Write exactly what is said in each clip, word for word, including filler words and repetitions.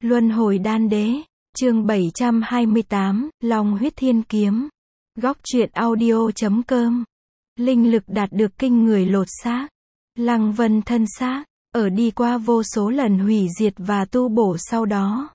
Luân hồi đan đế, chương bảy trăm hai mươi tám, Long huyết thiên kiếm. Góc truyện audio chấm com. Linh lực đạt được kinh người lột xác. Lăng Vân thân xác, ở đi qua vô số lần hủy diệt và tu bổ sau đó.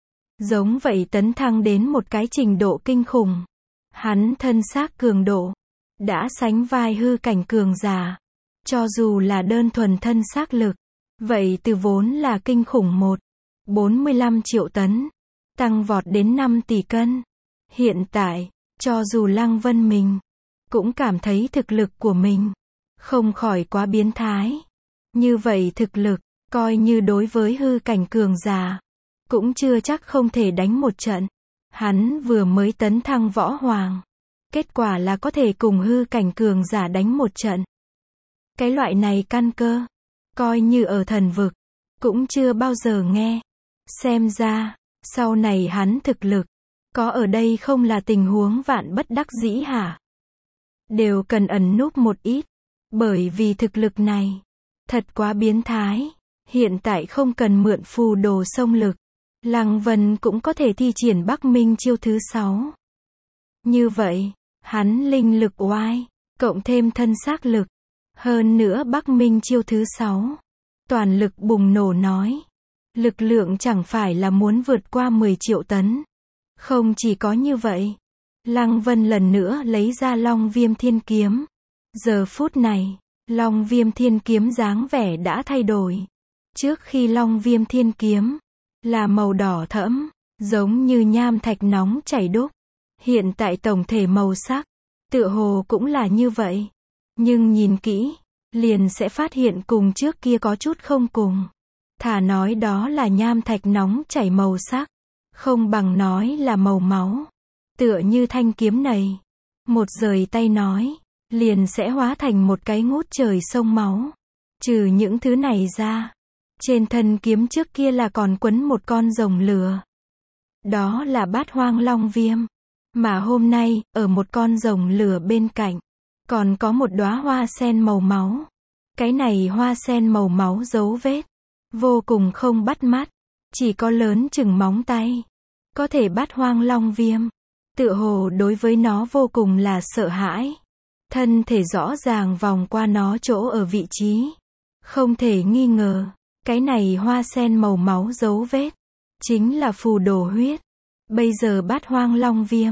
Giống vậy tấn thăng đến một cái trình độ kinh khủng. Hắn thân xác cường độ, đã sánh vai hư cảnh cường giả. Cho dù là đơn thuần thân xác lực, vậy từ vốn là kinh khủng một phẩy bốn mươi lăm triệu tấn, tăng vọt đến năm tỷ cân. Hiện tại, cho dù Lăng Vân mình, cũng cảm thấy thực lực của mình, không khỏi quá biến thái. Như vậy thực lực, coi như đối với hư cảnh cường giả, cũng chưa chắc không thể đánh một trận. Hắn vừa mới tấn thăng võ hoàng. Kết quả là có thể cùng hư cảnh cường giả đánh một trận. Cái loại này căn cơ, coi như ở thần vực, cũng chưa bao giờ nghe. Xem ra, sau này hắn thực lực, có ở đây không là tình huống vạn bất đắc dĩ hả? Đều cần ẩn núp một ít, bởi vì thực lực này, thật quá biến thái. Hiện tại không cần mượn phù đồ sông lực, Lăng Vân cũng có thể thi triển Bắc Minh chiêu thứ sáu. Như vậy, hắn linh lực oai, cộng thêm thân xác lực, hơn nữa Bắc Minh chiêu thứ sáu, toàn lực bùng nổ nói. Lực lượng chẳng phải là muốn vượt qua mười triệu tấn. Không chỉ có như vậy, Lăng Vân lần nữa lấy ra Long Viêm Thiên Kiếm. Giờ phút này, Long Viêm Thiên Kiếm dáng vẻ đã thay đổi. Trước khi Long Viêm Thiên Kiếm là màu đỏ thẫm, giống như nham thạch nóng chảy đúc. Hiện tại tổng thể màu sắc, tựa hồ cũng là như vậy. Nhưng nhìn kỹ, liền sẽ phát hiện cùng trước kia có chút không cùng. Thà nói đó là nham thạch nóng chảy màu sắc, không bằng nói là màu máu. Tựa như thanh kiếm này, một rời tay nói, liền sẽ hóa thành một cái ngút trời sông máu. Trừ những thứ này ra, trên thân kiếm trước kia là còn quấn một con rồng lửa. Đó là Bát Hoang Long Viêm. Mà hôm nay, ở một con rồng lửa bên cạnh, còn có một đóa hoa sen màu máu. Cái này hoa sen màu máu dấu vết, vô cùng không bắt mắt, chỉ có lớn chừng móng tay. Có thể Bát Hoang Long Viêm, tựa hồ đối với nó vô cùng là sợ hãi. Thân thể rõ ràng vòng qua nó chỗ ở vị trí. Không thể nghi ngờ, cái này hoa sen màu máu dấu vết, chính là phù đồ huyết. Bây giờ Bát Hoang Long Viêm,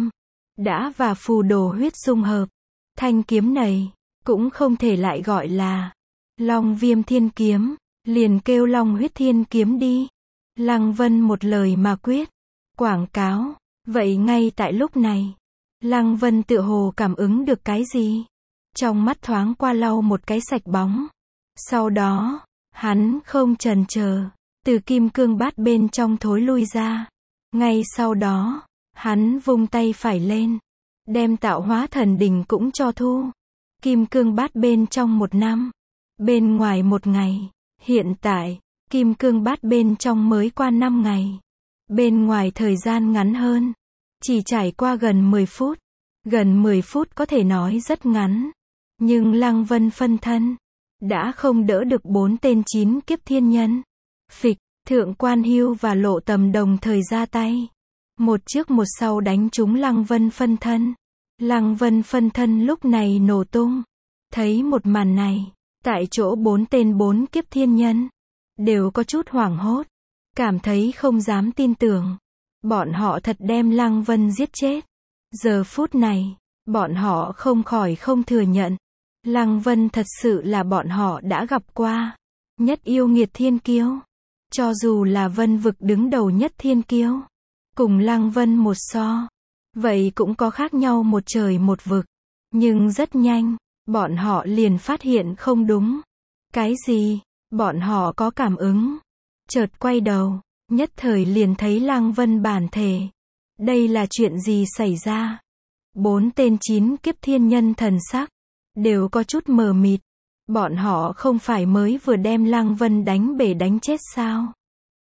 đã và phù đồ huyết dung hợp. Thanh kiếm này, cũng không thể lại gọi là Long Viêm Thiên Kiếm, liền kêu Long huyết thiên kiếm đi. Lăng Vân một lời mà quyết. Quảng cáo. Vậy ngay tại lúc này, Lăng Vân tựa hồ cảm ứng được cái gì. Trong mắt thoáng qua lau một cái sạch bóng. Sau đó, hắn không chần chờ, từ kim cương bát bên trong thối lui ra. Ngay sau đó, hắn vung tay phải lên, đem tạo hóa thần đỉnh cũng cho thu. Kim cương bát bên trong một năm, bên ngoài một ngày. Hiện tại, kim cương bát bên trong mới qua năm ngày. Bên ngoài thời gian ngắn hơn, chỉ trải qua gần mười phút. Gần mười phút có thể nói rất ngắn. Nhưng Lăng Vân phân thân, đã không đỡ được bốn tên chín kiếp thiên nhân. Phịch, Thượng Quan Hưu và Lộ Tầm đồng thời ra tay. Một trước một sau đánh trúng Lăng Vân phân thân. Lăng Vân phân thân lúc này nổ tung. Thấy một màn này, tại chỗ bốn tên bốn kiếp thiên nhân, đều có chút hoảng hốt. Cảm thấy không dám tin tưởng. Bọn họ thật đem Lăng Vân giết chết. Giờ phút này, bọn họ không khỏi không thừa nhận. Lăng Vân thật sự là bọn họ đã gặp qua. Nhất yêu nghiệt thiên kiêu. Cho dù là Vân vực đứng đầu nhất thiên kiêu, cùng Lăng Vân một so, vậy cũng có khác nhau một trời một vực. Nhưng rất nhanh, bọn họ liền phát hiện không đúng. Cái gì? Bọn họ có cảm ứng. Chợt quay đầu, nhất thời liền thấy Lăng Vân bản thể. Đây là chuyện gì xảy ra? Bốn tên chín kiếp thiên nhân thần sắc, đều có chút mờ mịt. Bọn họ không phải mới vừa đem Lăng Vân đánh bể đánh chết sao?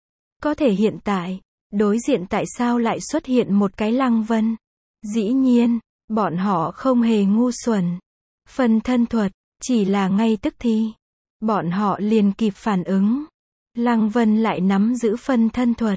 Có thể hiện tại, đối diện tại sao lại xuất hiện một cái Lăng Vân? Dĩ nhiên, bọn họ không hề ngu xuẩn. Phân thân thuật, chỉ là ngay tức thì, bọn họ liền kịp phản ứng. Lăng Vân lại nắm giữ phân thân thuật.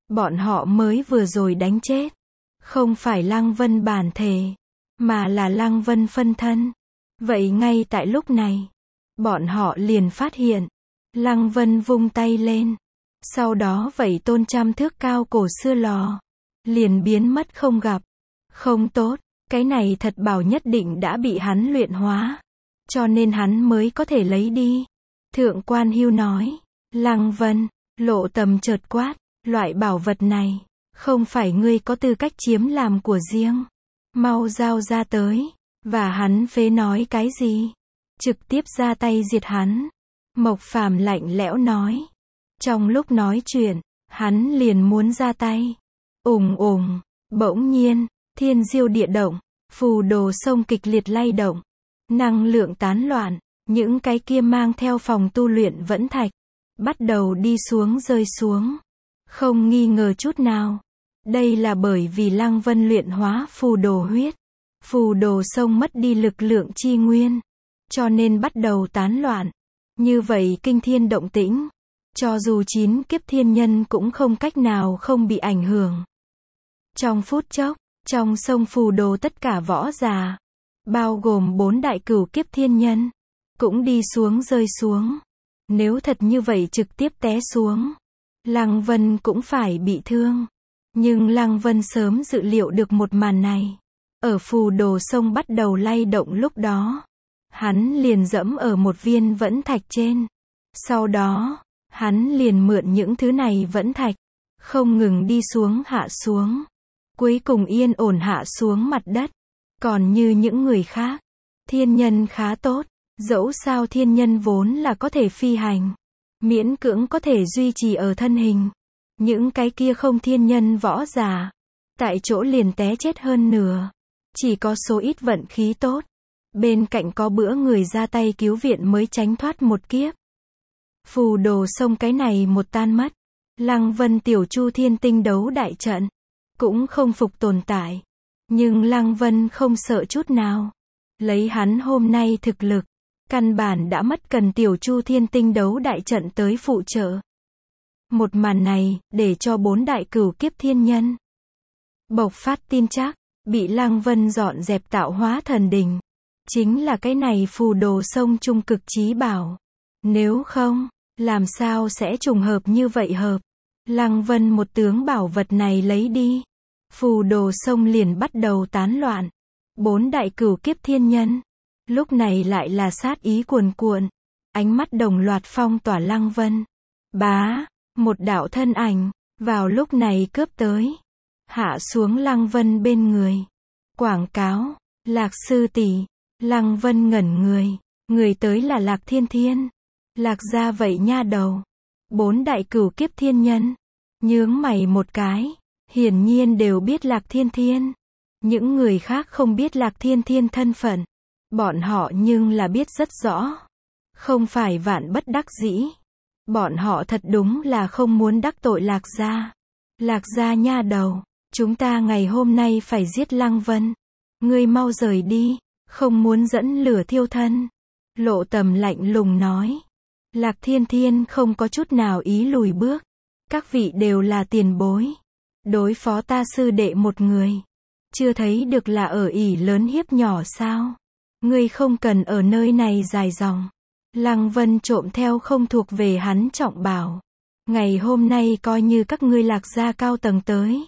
bọn họ mới vừa rồi đánh chết. Không phải Lăng Vân bản thể, mà là Lăng Vân phân thân. Vậy ngay tại lúc này, bọn họ liền phát hiện, Lăng Vân vung tay lên. Sau đó vậy tôn trăm thước cao cổ xưa lò, liền biến mất không gặp. Không tốt, cái này thật bảo nhất định đã bị hắn luyện hóa. Cho nên hắn mới có thể lấy đi. Thượng quan Hưu nói, Lăng Vân, Lộ Tầm chợt quát, loại bảo vật này, không phải ngươi có tư cách chiếm làm của riêng. Mau giao ra tới. Và hắn phế nói cái gì? Trực tiếp ra tay diệt hắn. Mộc Phàm lạnh lẽo nói. Trong lúc nói chuyện, hắn liền muốn ra tay. Ùng ùng, bỗng nhiên, thiên diêu địa động, phù đồ sông kịch liệt lay động. Năng lượng tán loạn, những cái kia mang theo phòng tu luyện vẫn thạch, bắt đầu đi xuống rơi xuống. Không nghi ngờ chút nào. Đây là bởi vì Lăng Vân luyện hóa phù đồ huyết. Phù đồ sông mất đi lực lượng chi nguyên, cho nên bắt đầu tán loạn. Như vậy kinh thiên động tĩnh, cho dù chín kiếp thiên nhân cũng không cách nào không bị ảnh hưởng. Trong phút chốc, trong sông phù đồ tất cả võ giả, bao gồm bốn đại cửu kiếp thiên nhân, cũng đi xuống rơi xuống. Nếu thật như vậy trực tiếp té xuống, Lăng Vân cũng phải bị thương. Nhưng Lăng Vân sớm dự liệu được một màn này. Ở phù đồ sông bắt đầu lay động lúc đó, hắn liền dẫm ở một viên vẫn thạch trên. Sau đó, hắn liền mượn những thứ này vẫn thạch, không ngừng đi xuống hạ xuống. Cuối cùng yên ổn hạ xuống mặt đất. Còn như những người khác, thiên nhân khá tốt, dẫu sao thiên nhân vốn là có thể phi hành, miễn cưỡng có thể duy trì ở thân hình. Những cái kia không thiên nhân võ giả, tại chỗ liền té chết hơn nửa. Chỉ có số ít vận khí tốt, bên cạnh có bữa người ra tay cứu viện mới tránh thoát một kiếp. Phù đồ sông cái này một tan mất, Lăng Vân tiểu chu thiên tinh đấu đại trận, cũng không phục tồn tại. Nhưng Lăng Vân không sợ chút nào. Lấy hắn hôm nay thực lực, căn bản đã mất cần tiểu chu thiên tinh đấu đại trận tới phụ trợ. Một màn này, để cho bốn đại cửu kiếp thiên nhân bộc phát tin chắc, bị Lăng Vân dọn dẹp tạo hóa thần đình. Chính là cái này phù đồ sông trung cực chí bảo. Nếu không, làm sao sẽ trùng hợp như vậy hợp. Lăng Vân một tướng bảo vật này lấy đi, phù đồ sông liền bắt đầu tán loạn. Bốn đại cửu kiếp thiên nhân, lúc này lại là sát ý cuồn cuộn. Ánh mắt đồng loạt phong tỏa Lăng Vân. Bá, một đạo thân ảnh, vào lúc này cướp tới. Hạ xuống Lăng Vân bên người. Quảng cáo, Lạc sư tỷ. Lăng Vân ngẩn người. Người tới là Lạc Thiên Thiên. Lạc gia vậy nha đầu. Bốn đại cửu kiếp thiên nhân, nhướng mày một cái. Hiển nhiên đều biết Lạc Thiên Thiên. Những người khác không biết Lạc Thiên Thiên thân phận. Bọn họ nhưng là biết rất rõ. Không phải vạn bất đắc dĩ. Bọn họ thật đúng là không muốn đắc tội Lạc gia. Lạc gia nha đầu, chúng ta ngày hôm nay phải giết Lăng Vân. Ngươi mau rời đi, không muốn dẫn lửa thiêu thân. Lộ Tầm lạnh lùng nói. Lạc Thiên Thiên không có chút nào ý lùi bước. Các vị đều là tiền bối. Đối phó ta sư đệ một người. Chưa thấy được là ở ỷ lớn hiếp nhỏ sao? Ngươi không cần ở nơi này dài dòng. Lăng Vân trộm theo không thuộc về hắn trọng bảo. Ngày hôm nay coi như các ngươi Lạc gia cao tầng tới.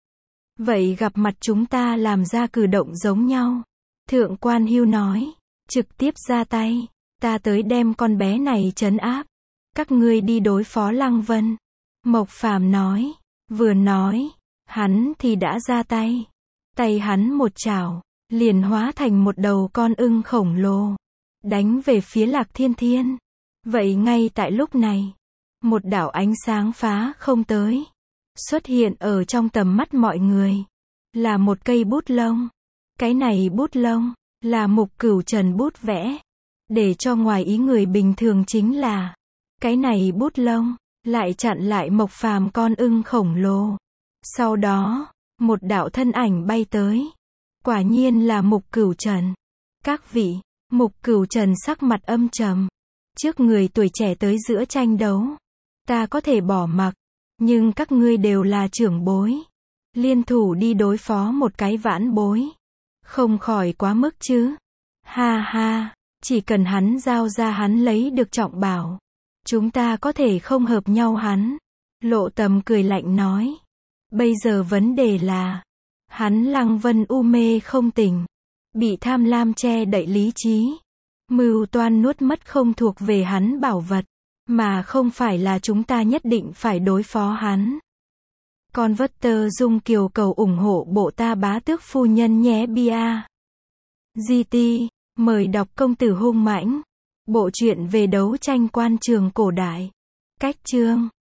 Vậy gặp mặt chúng ta làm ra cử động giống nhau. Thượng quan Hưu nói. Trực tiếp ra tay. Ta tới đem con bé này trấn áp. Các ngươi đi đối phó Lăng Vân. Mộc Phàm nói. Vừa nói, hắn thì đã ra tay. Tay hắn một chảo, liền hóa thành một đầu con ưng khổng lồ. Đánh về phía Lạc Thiên Thiên. Vậy ngay tại lúc này, một đạo ánh sáng phá không tới. Xuất hiện ở trong tầm mắt mọi người. Là một cây bút lông. Cái này bút lông, là Mục Cửu Trần bút vẽ. Để cho ngoài ý người bình thường chính là, cái này bút lông, lại chặn lại Mộc Phàm con ưng khổng lồ. Sau đó, một đạo thân ảnh bay tới. Quả nhiên là Mục Cửu Trần. Các vị, Mục Cửu Trần sắc mặt âm trầm. Trước người tuổi trẻ tới giữa tranh đấu. Ta có thể bỏ mặc. Nhưng các ngươi đều là trưởng bối. Liên thủ đi đối phó một cái vãn bối. Không khỏi quá mức chứ. Ha ha, chỉ cần hắn giao ra hắn lấy được trọng bảo. Chúng ta có thể không hợp nhau hắn. Lộ Tầm cười lạnh nói. Bây giờ vấn đề là, hắn Lăng Vân u mê không tỉnh. Bị tham lam che đậy lý trí. Mưu toan nuốt mất không thuộc về hắn bảo vật. Mà không phải là chúng ta nhất định phải đối phó hắn. Con vất tơ dung kiều cầu ủng hộ bộ ta bá tước phu nhân nhé bia. giê tê, mời đọc Công tử hung mãnh. Bộ truyện về đấu tranh quan trường cổ đại. Cách chương